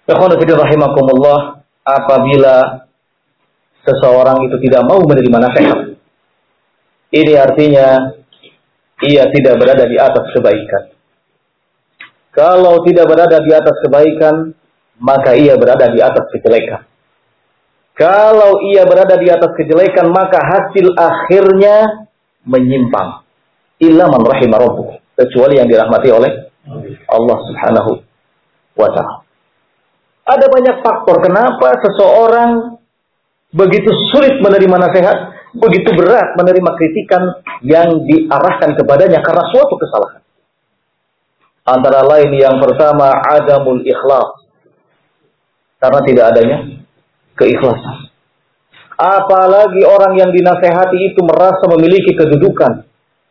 Ikhwan fillah rahimakumullah, apabila seseorang itu tidak mau menerima nasihat, ini artinya ia tidak berada di atas kebaikan. Kalau tidak berada di atas kebaikan, maka ia berada di atas kejelekan. Kalau ia berada di atas kejelekan, maka hasil akhirnya menyimpang. Illa man rahimah rabbuh, kecuali yang dirahmati oleh Allah Subhanahu wa ta'ala. Ada banyak faktor kenapa seseorang begitu sulit menerima nasihat, begitu berat menerima kritikan yang diarahkan kepadanya karena suatu kesalahan. Antara lain yang pertama, adamul ikhlas. Karena tidak adanya keikhlasan. Apalagi orang yang dinasehati itu merasa memiliki kedudukan,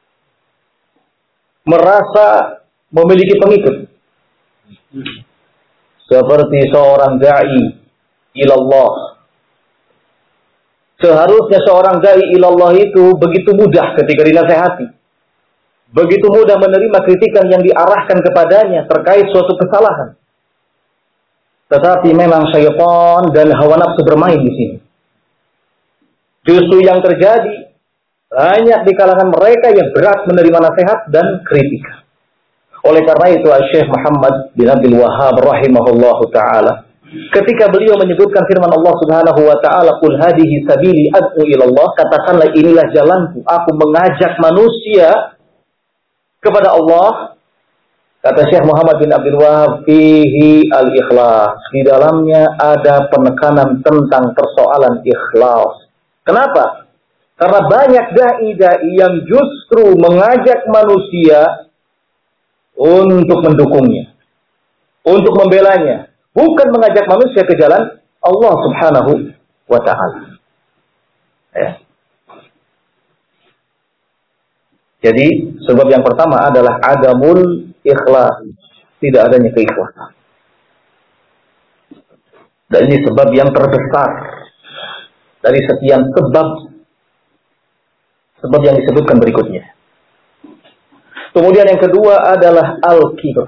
merasa memiliki pengikut. Seperti seorang da'i ilallah. Seharusnya seorang da'i ilallah itu begitu mudah ketika dinasehati, begitu mudah menerima kritikan yang diarahkan kepadanya terkait suatu kesalahan. Tetapi memang syaitan dan hawa nafsu bermain di sini. Justru yang terjadi banyak di kalangan mereka yang berat menerima nasihat dan kritikan. Oleh karena itu Syekh Muhammad bin Abdul Wahhab rahimahullahu taala, ketika beliau menyebutkan firman Allah Subhanahu wa taala, "Qul hadhihi sabili ad'u ila Allah," katakanlah inilah jalanku, aku mengajak manusia kepada Allah. Kata Syekh Muhammad bin Abdul Wahhab, "Fihi al-ikhlas." Di dalamnya ada penekanan tentang persoalan ikhlas. Kenapa? Karena banyak dai-dai yang justru mengajak manusia untuk mendukungnya, untuk membelanya, bukan mengajak manusia ke jalan Allah Subhanahu wa ta'ala. Ya. Jadi, sebab yang pertama adalah adamul ikhlas, tidak adanya keikhlasan. Dan ini sebab yang terbesar dari sekian sebab yang disebutkan berikutnya. Kemudian yang kedua adalah al-kibr,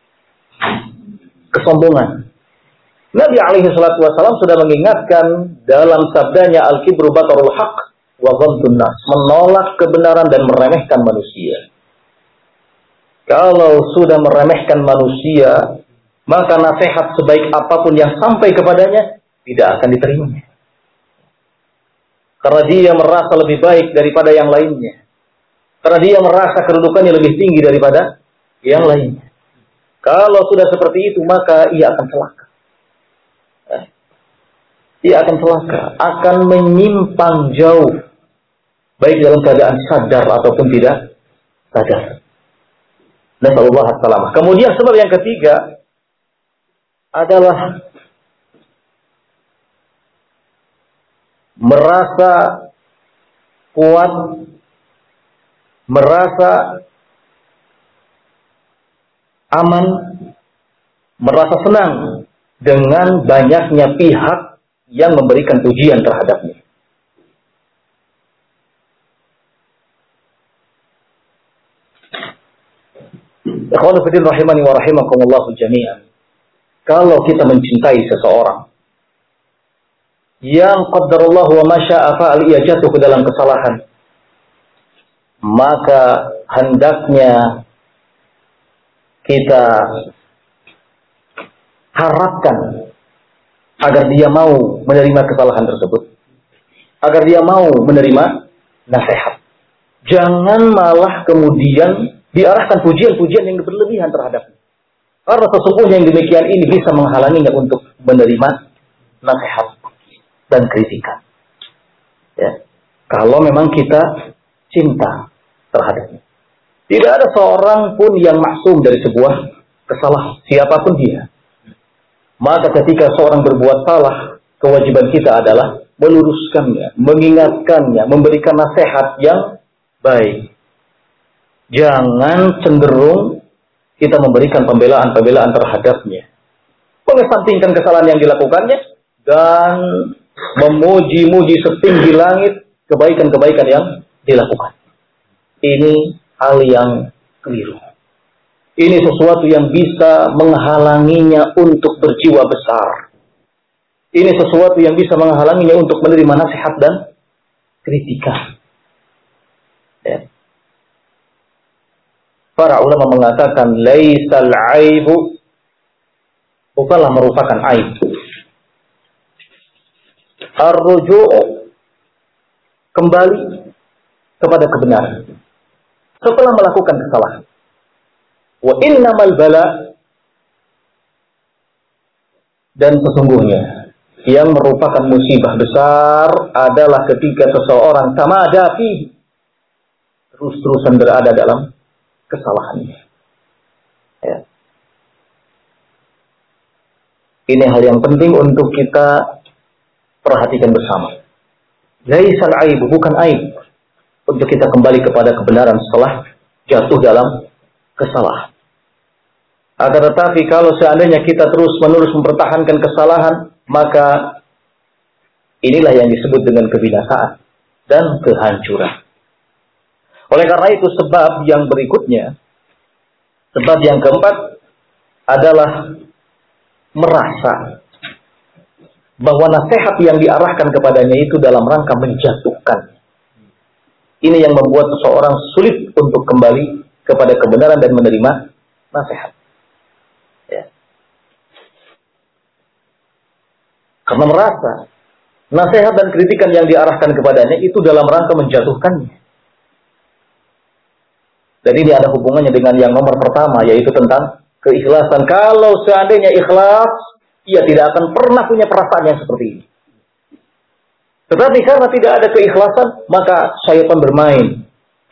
kesombongan. Nabi alaihi salatu wasallam sudah mengingatkan dalam sabdanya, al-kibru batarul haq wa ghamtun nas, menolak kebenaran dan meremehkan manusia. Kalau sudah meremehkan manusia, maka nasihat sebaik apapun yang sampai kepadanya tidak akan diterimanya. Karena dia merasa lebih baik daripada yang lainnya. Karena dia merasa kedudukannya lebih tinggi daripada yang lainnya. Kalau sudah seperti itu, maka ia akan celaka. Ia akan celaka, akan menyimpang jauh, baik dalam keadaan sadar ataupun tidak sadar. Nasallallahu alaihi wasallam. Kemudian sebab yang ketiga adalah merasa kuat, merasa aman, merasa senang dengan banyaknya pihak yang memberikan pujian terhadapnya. Ikhwanu fillah rahimani wa rahimakumullah jami'an. Kalau kita mencintai seseorang yang qaddarallahu wa masya'a fa'al, ia jatuh ke dalam kesalahan, maka hendaknya kita harapkan agar dia mau menerima kesalahan tersebut, agar dia mau menerima nasihat. Jangan malah kemudian diarahkan pujian-pujian yang berlebihan terhadapnya. Karena sesungguhnya yang demikian ini bisa menghalanginya untuk menerima nasihat dan kritikan. Ya. Kalau memang kita cinta terhadapnya. Tidak ada seorang pun yang maksum dari sebuah kesalahan, siapapun dia. Maka ketika seorang berbuat salah, kewajiban kita adalah meluruskannya, mengingatkannya, memberikan nasihat yang baik. Jangan cenderung kita memberikan pembelaan-pembelaan terhadapnya, mengesampingkan kesalahan yang dilakukannya, dan memuji-muji setinggi langit kebaikan-kebaikan yang dilakukan. Ini hal yang keliru. Ini sesuatu yang bisa menghalanginya untuk berjiwa besar. Ini sesuatu yang bisa menghalanginya untuk menerima nasihat dan kritikan. Ya. Para ulama mengatakan laisal aibu, bukanlah merupakan aib. Ar-ruju', kembali kepada kebenaran setelah melakukan kesalahan. Wa innamal bala, dan sesungguhnya yang merupakan musibah besar adalah ketika seseorang tamada fi, terus-terusan berada dalam kesalahannya. Ya. Ini hal yang penting untuk kita perhatikan bersama. Laisal aib, bukan aib untuk kita kembali kepada kebenaran setelah jatuh dalam kesalahan. Akan tetapi kalau seandainya kita terus-menerus mempertahankan kesalahan, maka inilah yang disebut dengan kebinasaan dan kehancuran. Oleh karena itu sebab yang berikutnya, sebab yang keempat adalah merasa bahwa nasihat yang diarahkan kepadanya itu dalam rangka menjatuhkan. Ini yang membuat seseorang sulit untuk kembali kepada kebenaran dan menerima nasihat. Ya. Karena merasa nasihat dan kritikan yang diarahkan kepadanya itu dalam rangka menjatuhkannya. Dan ini ada hubungannya dengan yang nomor pertama, yaitu tentang keikhlasan. Kalau seandainya ikhlas, ia tidak akan pernah punya perasaan yang seperti ini. Tetapi karena tidak ada keikhlasan, maka syaitan bermain.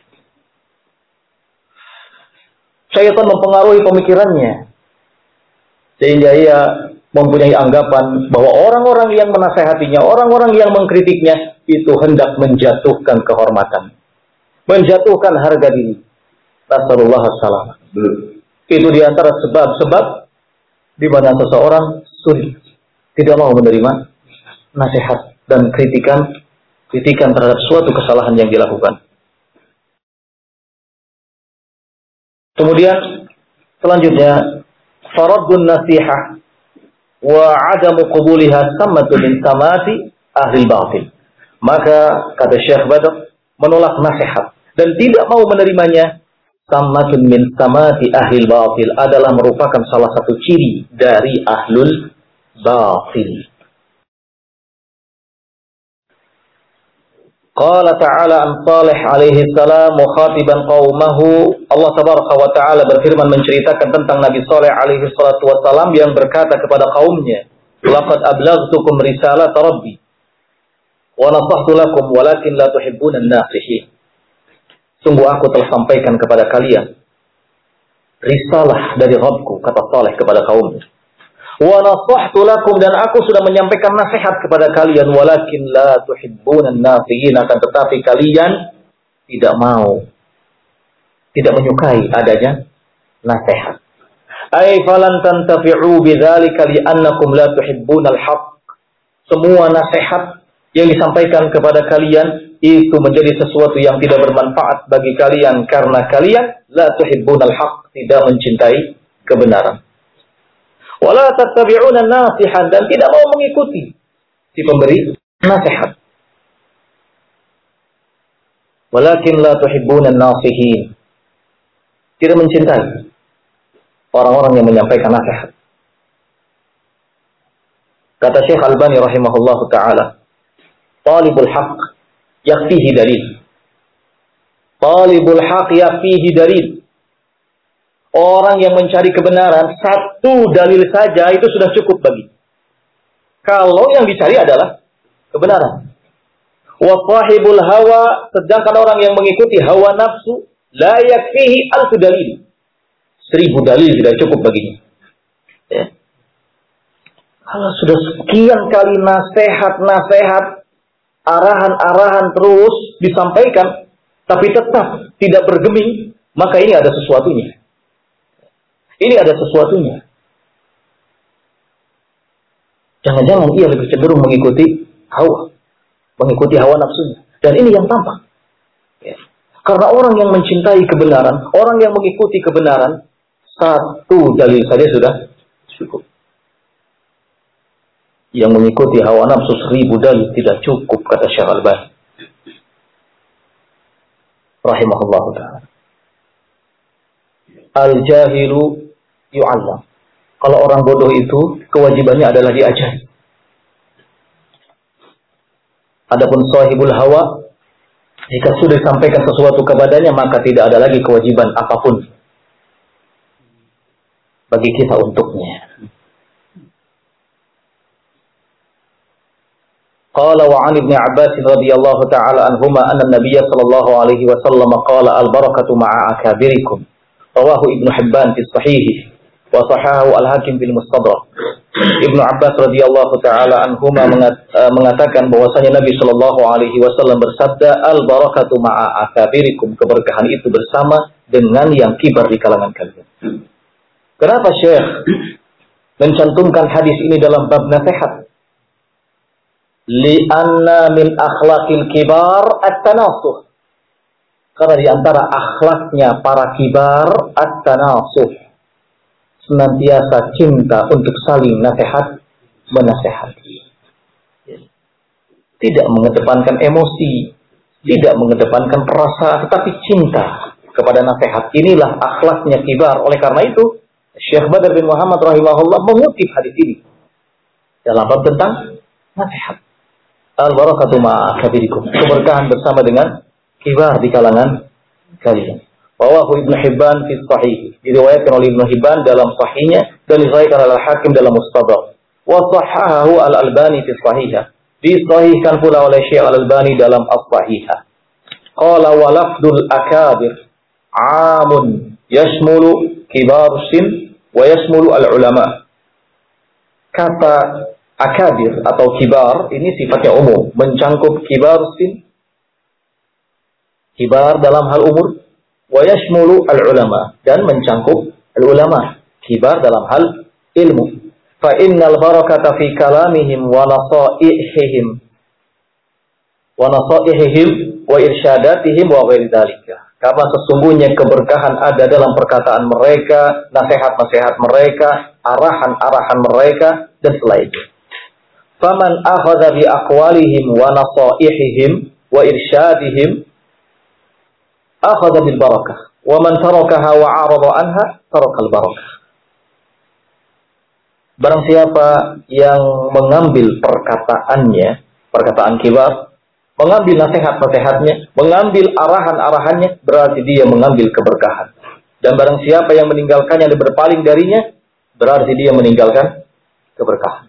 Syaitan mempengaruhi pemikirannya. Sehingga ia mempunyai anggapan bahwa orang-orang yang menasehatinya, orang-orang yang mengkritiknya, itu hendak menjatuhkan kehormatan. Menjatuhkan harga diri. Nasallallahu alaihi wasallam. Itu diantara sebab-sebab di mana seseorang sulit tidak mau menerima nasihat dan kritikan terhadap suatu kesalahan yang dilakukan. Kemudian selanjutnya, faraddun nasihah wa adamu qabuliha samatu min samati ahli batil. Maka kata Syekh Badr, menolak nasihat dan tidak mau menerimanya, samatun min samati ahli batil, adalah merupakan salah satu ciri dari ahlul batil. Qala ta'ala an Salih alaihi salam mukhatiban qaumahu. Allah tabaraka wa ta'ala berfirman menceritakan tentang Nabi Salih alaihi salatu wassalam yang berkata kepada kaumnya, laqad ablaghtukum risalat rabbi wa nasahtu lakum walakin la tuhibbuna an-nasihin. Sungguh aku telah sampaikan kepada kalian risalah dari Rabbku, kata Salih kepada kaumnya. Wa nasahtu lakum, dan aku sudah menyampaikan nasihat kepada kalian, walakin la tuhibbuna an-nasihin, akan tetapi kalian tidak mau, tidak menyukai adanya nasihat. Ai falan tantafi'u bidzalika li'annakum la tuhibbuna al-haqq. Semua nasihat yang disampaikan kepada kalian itu menjadi sesuatu yang tidak bermanfaat bagi kalian karena kalian la tuhibbuna al-haqq, tidak mencintai kebenaran. Wala tattabi'una nasihan, dan tidak mau mengikuti si pemberi nasihat. Walakin la tuhibbuna nasihin, tidak mencintai orang-orang yang menyampaikan nasihat. Kata Syekh Albani rahimahullahu ta'ala, talibul haqq yakfihi dalil. Talibul haqq yakfihi dalil. Orang yang mencari kebenaran, satu dalil saja itu sudah cukup bagi. Kalau yang dicari adalah kebenaran. Wa sahibul hawa, sedangkan orang yang mengikuti hawa nafsu, la yakfihi alfu dalil. 1000 dalil sudah cukup baginya. Ya. Kalau sudah sekian kali nasihat-nasihat, arahan-arahan terus disampaikan, tapi tetap tidak bergeming, maka ini ada sesuatunya. Ini ada sesuatunya. Jangan-jangan ia lebih cenderung mengikuti hawa nafsunya. Dan ini yang tampak. Ya. Karena orang yang mencintai kebenaran, orang yang mengikuti kebenaran, Satu dalil saja sudah cukup. Yang mengikuti hawa nafsu 1000 dalil tidak cukup, kata Syekh Al-Albani rahimahullah ta'ala. Al-jahilu yu'allam. Kalau orang bodoh itu kewajibannya adalah diajari. Adapun sahibul hawa, jika sudah disampaikan sesuatu kepadanya, maka tidak ada lagi kewajiban apapun bagi kita untuknya. Qala wa 'an Ibnu Abbas radhiyallahu ta'ala anhuma anna an-nabiy sallallahu alaihi wasallam qala al-barakatu ma'a akabirikum. Rawahu Ibnu Hibban fi sahih wa sahahahu al-Hakim fil Mustadrak. Ibnu Abbas radhiyallahu ta'ala anhuma mengatakan bahwasanya Nabi sallallahu alaihi wasallam bersabda, al-barakatu ma'a akabirikum, keberkahan itu bersama dengan yang kibar di kalangan kalian. Kenapa Syekh mencantumkan hadis ini dalam bab nasihat? Li'anna min akhlaqil kibar at-tanasuh. Karena di antara akhlaknya para kibar at-tanasuh, senantiasa cinta untuk saling nasihat, menasehati. Tidak mengedepankan emosi, tidak mengedepankan perasaan, tetapi cinta kepada nasihat. Inilah akhlaknya kibar. Oleh karena itu, Syekh Badr bin Muhammad rahimahullah mengutip hadis ini dalam bab tentang nasihat. Al-barakatu ma'a kabirikum, keberkahan bersama dengan kibar di kalangan kalian. Rawahu Ibnu Hibban fi sahih, diriwayatkan oleh Ibnu Hibban dalam sahihnya dan diriwayatkan oleh Al-Hakim dalam Mustadrak. Wa sahahahu Al-Albani fi sahihah, disahihkan pula oleh Syekh Al-Albani dalam As-Sahihah. Qala wa lafdul akabir 'amun yashmulu kibar sin wa yashmulu al-ulama. Kata akabir atau kibar ini sifatnya umum, mencangkup kibar sin, kibar dalam hal umur, wa yashmulu al-ulama, dan mencangkup al-ulama, kibar dalam hal ilmu. Fa innal barakata fi kalamihim wa nasaihihim wa irsyadatihim wa ghairi dzalika. Karena sesungguhnya keberkahan ada dalam perkataan mereka, nasihat-nasihat mereka, arahan-arahan mereka, dan selainnya. Faman akhadha bi aqwalihim wa nasaihihim wa irsyadihim akhadha bil barakah, wa man tarakaha wa 'arada anha tarakal barakah. Barang siapa yang mengambil perkataannya, perkataan kibar, mengambil nasihat-nasihatnya, mengambil arahan-arahannya, berarti dia mengambil keberkahan. Dan barang siapa yang meninggalkannya dan berpaling darinya, berarti dia meninggalkan keberkahan.